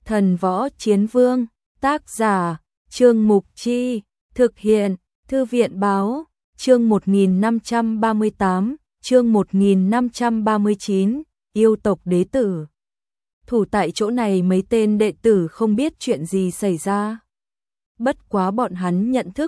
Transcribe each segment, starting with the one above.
Thần Võ Chiến Vương, tác giả, Trương Mục Chi, thực hiện, Thư viện Báo, chương 1538, chương 1539, yêu tộc đế tử. Thủ tại chỗ này mấy tên đệ tử không biết chuyện gì xảy ra. Bất quá bọn hắn nhận thức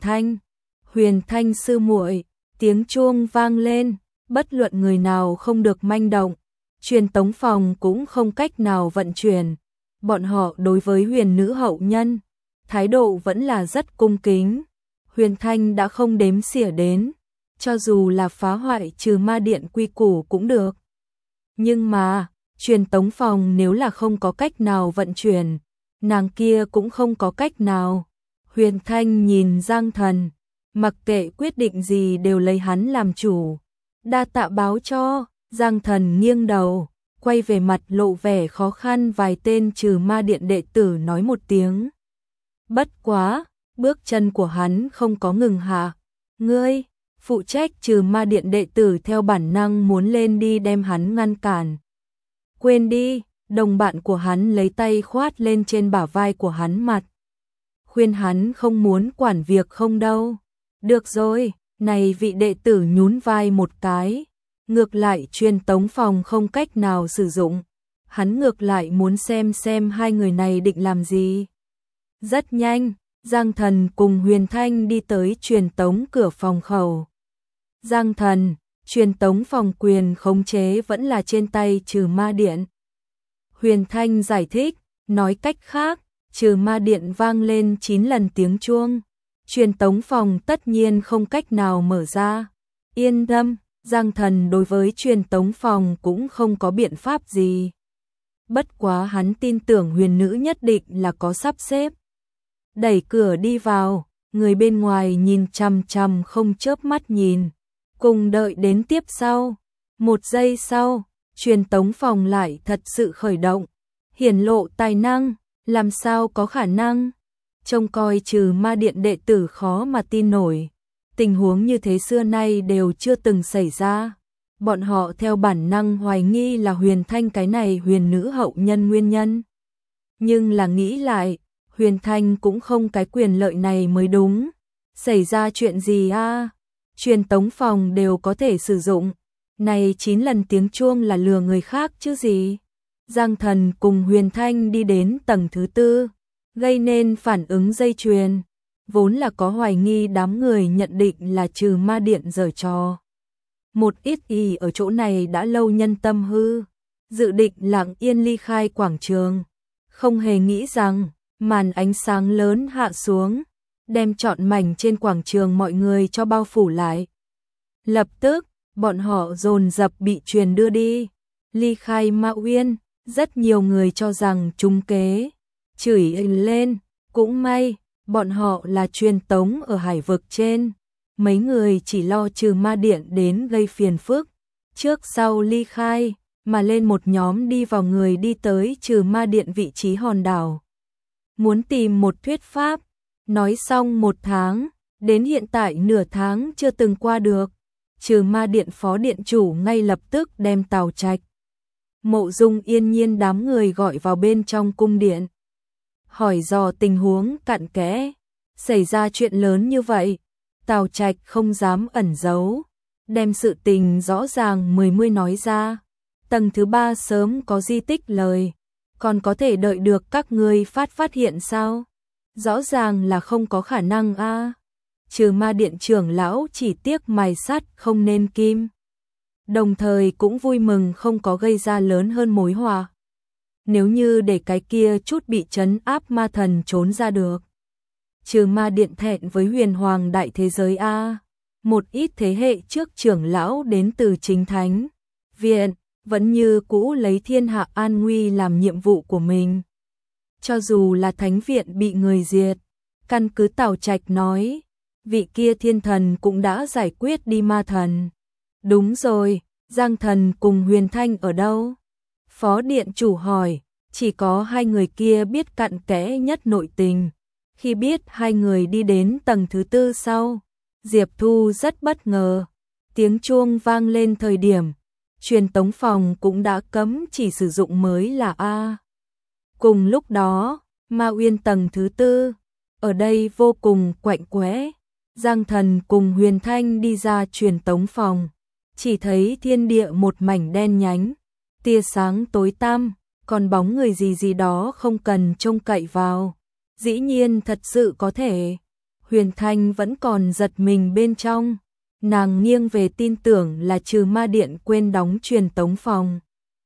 Huyền Thanh sư muội, tiếng chuông vang lên, bất luận người nào không được manh động, truyền tống phòng cũng không cách nào vận chuyển. Bọn họ đối với Huyền nữ hậu nhân, thái độ vẫn là rất cung kính. Huyền Thanh đã không đếm xỉa đến, cho dù là phá hoại trừ ma điện quy củ cũng được. Nhưng mà, truyền tống phòng nếu là không có cách nào vận chuyển, nàng kia cũng không có cách nào. Huyền Thanh nhìn Giang Thần, mặc kệ quyết định gì đều lấy hắn làm chủ. Đa tạ báo cho. Giang Thần nghiêng đầu, quay về mặt lộ vẻ khó khăn vài tên trừ ma điện đệ tử nói một tiếng. Bất quá, bước chân của hắn không có ngừng hạ. Ngươi, phụ trách trừ ma điện đệ tử theo bản năng muốn lên đi đem hắn ngăn cản. Quên đi, đồng bạn của hắn lấy tay khoát lên trên bả vai của hắn mặt. Khuyên hắn không muốn quản việc không đâu. Được rồi, này vị đệ tử nhún vai một cái. Ngược lại truyền tống phòng không cách nào sử dụng. Hắn ngược lại muốn xem hai người này định làm gì. Rất nhanh, Giang Thần cùng Huyền Thanh đi tới truyền tống cửa phòng khẩu. Giang Thần, truyền tống phòng quyền khống chế vẫn là trên tay trừ ma điện. Huyền Thanh giải thích, nói cách khác, trừ ma điện vang lên 9 lần tiếng chuông. Truyền tống phòng tất nhiên không cách nào mở ra. Yên tâm, Giang Thần đối với truyền tống phòng cũng không có biện pháp gì. Bất quá hắn tin tưởng Huyền nữ nhất định là có sắp xếp. Đẩy cửa đi vào, người bên ngoài nhìn chằm chằm không chớp mắt nhìn. Cùng đợi đến tiếp sau. 1 giây sau, truyền tống phòng lại thật sự khởi động. Hiển lộ tài năng, làm sao có khả năng. Trông coi trừ ma điện đệ tử khó mà tin nổi. Tình huống như thế xưa nay đều chưa từng xảy ra. Bọn họ theo bản năng hoài nghi là Huyền Thanh cái này Huyền nữ hậu nhân nguyên nhân. Nhưng là nghĩ lại, Huyền Thanh cũng không cái quyền lợi này mới đúng. Xảy ra chuyện gì a? Truyền tống phòng đều có thể sử dụng. Này 9 lần tiếng chuông là lừa người khác chứ gì. Giang Thần cùng Huyền Thanh đi đến tầng thứ 4, gây nên phản ứng dây chuyền. Vốn là có hoài nghi đám người nhận định là trừ ma điện giở trò. Một ít y ở chỗ này đã lâu nhân tâm hư, dự định lặng yên ly khai quảng trường. Không hề nghĩ rằng, màn ánh sáng lớn hạ xuống, đem trọn mảnh trên quảng trường mọi người cho bao phủ lại. Lập tức, bọn họ dồn dập bị truyền đưa đi. Ly khai Ma Uyên, rất nhiều người cho rằng trúng kế, chửi lên, cũng may. Bọn họ là truyền tống ở hải vực trên. Mấy người chỉ lo trừ ma điện đến gây phiền phức. Trước sau ly khai, mà lên một nhóm đi vào người đi tới trừ ma điện vị trí hòn đảo. Muốn tìm một thuyết pháp. Nói xong 1 tháng, đến hiện tại nửa tháng chưa từng qua được. Trừ ma điện phó điện chủ ngay lập tức đem Tào Trạch, Mộ Dung Yên Nhiên đám người gọi vào bên trong cung điện. Hỏi dò tình huống cặn kẽ, xảy ra chuyện lớn như vậy, Tào Trạch không dám ẩn giấu, đem sự tình rõ ràng mươi nói ra. Tầng thứ 3 sớm có di tích lời, còn có thể đợi được các ngươi phát hiện sao? Rõ ràng là không có khả năng a. Trừ ma điện trưởng lão chỉ tiếc mài sắt không nên kim. Đồng thời cũng vui mừng không có gây ra lớn hơn mối họa. Nếu như để cái kia chút bị trấn áp ma thần trốn ra được. Trừ ma điện thẹn với huyền hoàng đại thế giới a. Một ít thế hệ trước trưởng lão đến từ chính thánh viện, vẫn như cũ lấy thiên hạ an nguy làm nhiệm vụ của mình. Cho dù là thánh viện bị người diệt, căn cứ Tào Trạch nói, vị kia thiên thần cũng đã giải quyết đi ma thần. Đúng rồi, Giang Thần cùng Huyền Thanh ở đâu? Phó điện chủ hỏi, chỉ có hai người kia biết cặn kẽ nhất nội tình. Khi biết hai người đi đến tầng thứ 4 sau, Diệp Thu rất bất ngờ. Tiếng chuông vang lên thời điểm, truyền tống phòng cũng đã cấm chỉ sử dụng mới là A. Cùng lúc đó, Ma Uyên tầng thứ 4, ở đây vô cùng quạnh quẽ. Giang Thần cùng Huyền Thanh đi ra truyền tống phòng, chỉ thấy thiên địa một mảnh đen nhánh, tia sáng tối tăm, còn bóng người gì gì đó không cần trông cậy vào. Dĩ nhiên thật sự có thể. Huyền Thanh vẫn còn giật mình bên trong, nàng nghiêng về tin tưởng là trừ ma điện quên đóng truyền tống phòng.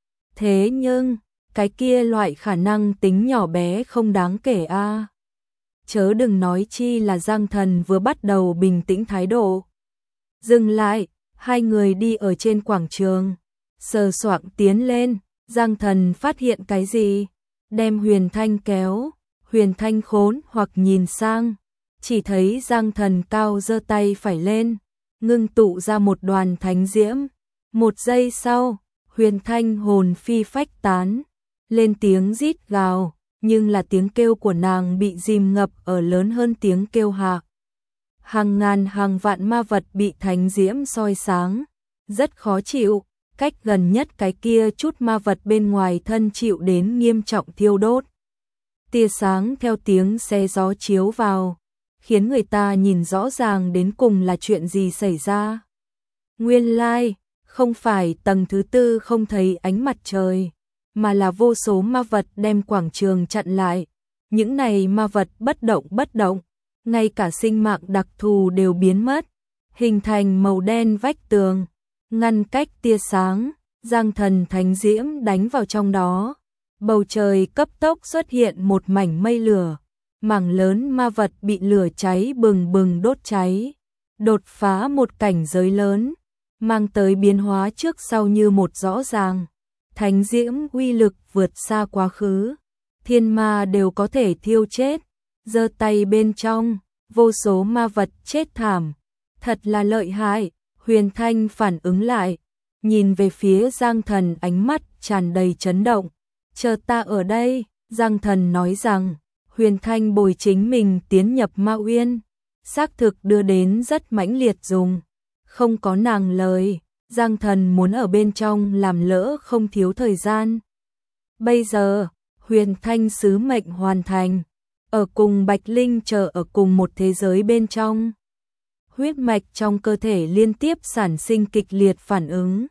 Thế nhưng, cái kia loại khả năng tính nhỏ bé không đáng kể a. Chớ đừng nói chi là Giang Thần vừa bắt đầu bình tĩnh thái độ. Dừng lại, hai người đi ở trên quảng trường, sờ soạng tiến lên, Giang Thần phát hiện cái gì, đem Huyền Thanh kéo, Huyền Thanh khốn hoặc nhìn sang, chỉ thấy Giang Thần cao giơ tay phải lên, ngưng tụ ra một đoàn thánh diễm. Một giây sau, Huyền Thanh hồn phi phách tán, lên tiếng rít gào, nhưng là tiếng kêu của nàng bị dìm ngập ở lớn hơn tiếng kêu hạ. Hàng ngàn hàng vạn ma vật bị thánh diễm soi sáng, rất khó chịu, cách gần nhất cái kia chút ma vật bên ngoài thân chịu đến nghiêm trọng thiêu đốt. Tia sáng theo tiếng xe gió chiếu vào, khiến người ta nhìn rõ ràng đến cùng là chuyện gì xảy ra. Nguyên lai, không phải tầng thứ 4 không thấy ánh mặt trời, mà là vô số ma vật đem quảng trường chặn lại. Những này ma vật bất động, ngay cả sinh mạng đặc thù đều biến mất, hình thành màu đen vách tường, ngăn cách tia sáng. Giang Thần thánh diễm đánh vào trong đó, bầu trời cấp tốc xuất hiện một mảnh mây lửa, mảng lớn ma vật bị lửa cháy bừng bừng đốt cháy, đột phá một cảnh giới lớn, mang tới biến hóa trước sau như một rõ ràng. Thánh diễm uy lực vượt xa quá khứ, thiên ma đều có thể thiêu chết, giơ tay bên trong, vô số ma vật chết thảm, thật là lợi hại. Huyền Thanh phản ứng lại, nhìn về phía Giang Thần ánh mắt tràn đầy chấn động. Chờ ta ở đây, Giang Thần nói rằng, Huyền Thanh bồi chính mình tiến nhập Ma Uyên, xác thực đưa đến rất mãnh liệt dùng. Không có nàng lời, Giang Thần muốn ở bên trong làm lỡ không thiếu thời gian. Bây giờ, Huyền Thanh sứ mệnh hoàn thành, ở cùng Bạch Linh chờ ở cùng một thế giới bên trong. Huyết mạch trong cơ thể liên tiếp sản sinh kịch liệt phản ứng.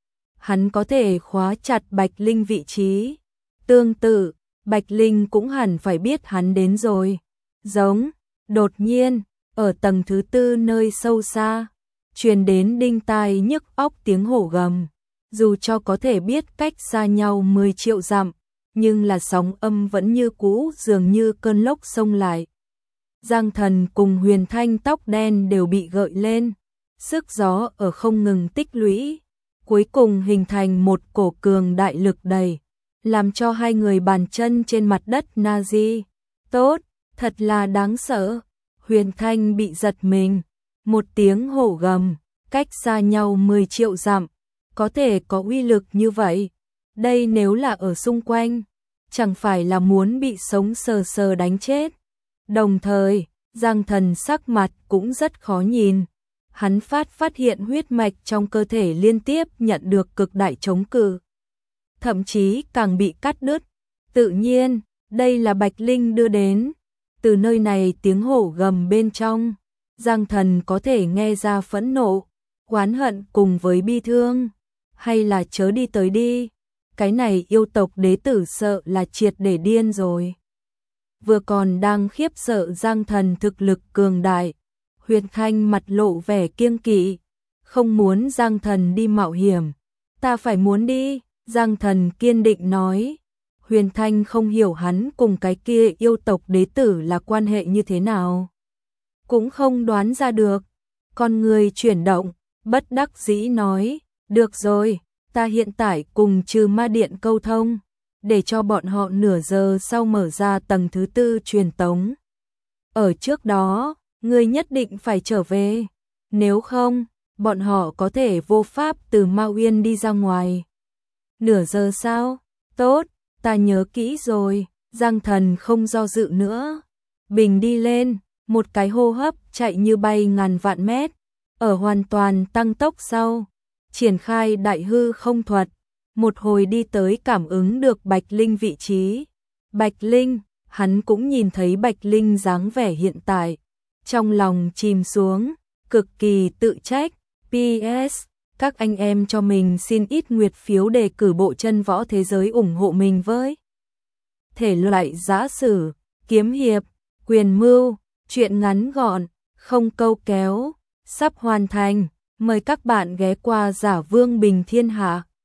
Hắn có thể khóa chặt Bạch Linh vị trí. Tương tự, Bạch Linh cũng hẳn phải biết hắn đến rồi. Giống, đột nhiên, ở tầng thứ 4 nơi sâu xa, truyền đến đinh tai nhức óc tiếng hổ gầm. Dù cho có thể biết cách xa nhau 10 triệu dặm, nhưng là sóng âm vẫn như cũ, dường như cơn lốc xông lại. Giang Thần cùng Huyền Thanh tóc đen đều bị gợi lên, sức gió ở không ngừng tích lũy, cuối cùng hình thành một cổ cường đại lực đẩy, làm cho hai người bàn chân trên mặt đất Nazi. Tốt, thật là đáng sợ. Huyền Thanh bị giật mình, một tiếng hổ gầm, cách xa nhau 10 triệu dặm, có thể có uy lực như vậy. Đây nếu là ở xung quanh, chẳng phải là muốn bị sống sờ sờ đánh chết. Đồng thời, Giang Thần sắc mặt cũng rất khó nhìn. Hắn phát hiện huyết mạch trong cơ thể liên tiếp nhận được cực đại chống cự, thậm chí càng bị cắt đứt. Tự nhiên, đây là Bạch Linh đưa đến. Từ nơi này tiếng hổ gầm bên trong, Giang Thần có thể nghe ra phẫn nộ, oán hận cùng với bi thương. Hay là chớ đi tới đi, cái này yêu tộc đế tử sợ là triệt để điên rồi. Vừa còn đang khiếp sợ Giang Thần thực lực cường đại, Huyền Thanh mặt lộ vẻ kiêng kỵ, không muốn Giang Thần đi mạo hiểm. Ta phải muốn đi, Giang Thần kiên định nói. Huyền Thanh không hiểu hắn cùng cái kia yêu tộc đế tử là quan hệ như thế nào, cũng không đoán ra được. Con người chuyển động, bất đắc dĩ nói, được rồi, ta hiện tại cùng trừ ma điện câu thông, để cho bọn họ nửa giờ sau mở ra tầng thứ 4 truyền tống. Ở trước đó, ngươi nhất định phải trở về, nếu không, bọn họ có thể vô pháp từ Ma Uyên đi ra ngoài. Nửa giờ sao? Tốt, ta nhớ kỹ rồi. Giang Thần không do dự nữa, bình đi lên, một cái hô hấp chạy như bay ngàn vạn mét, ở hoàn toàn tăng tốc sau, triển khai đại hư không thuật, một hồi đi tới cảm ứng được Bạch Linh vị trí. Bạch Linh, hắn cũng nhìn thấy Bạch Linh dáng vẻ hiện tại, trong lòng chìm xuống, cực kỳ tự trách. PS, các anh em cho mình xin ít nguyệt phiếu đề cử bộ chân võ thế giới ủng hộ mình với. Thể loại giã sử, kiếm hiệp, quyền mưu, truyện ngắn gọn, không câu kéo, sắp hoàn thành. Mời các bạn ghé qua Giả Vương Bình Thiên Hạ.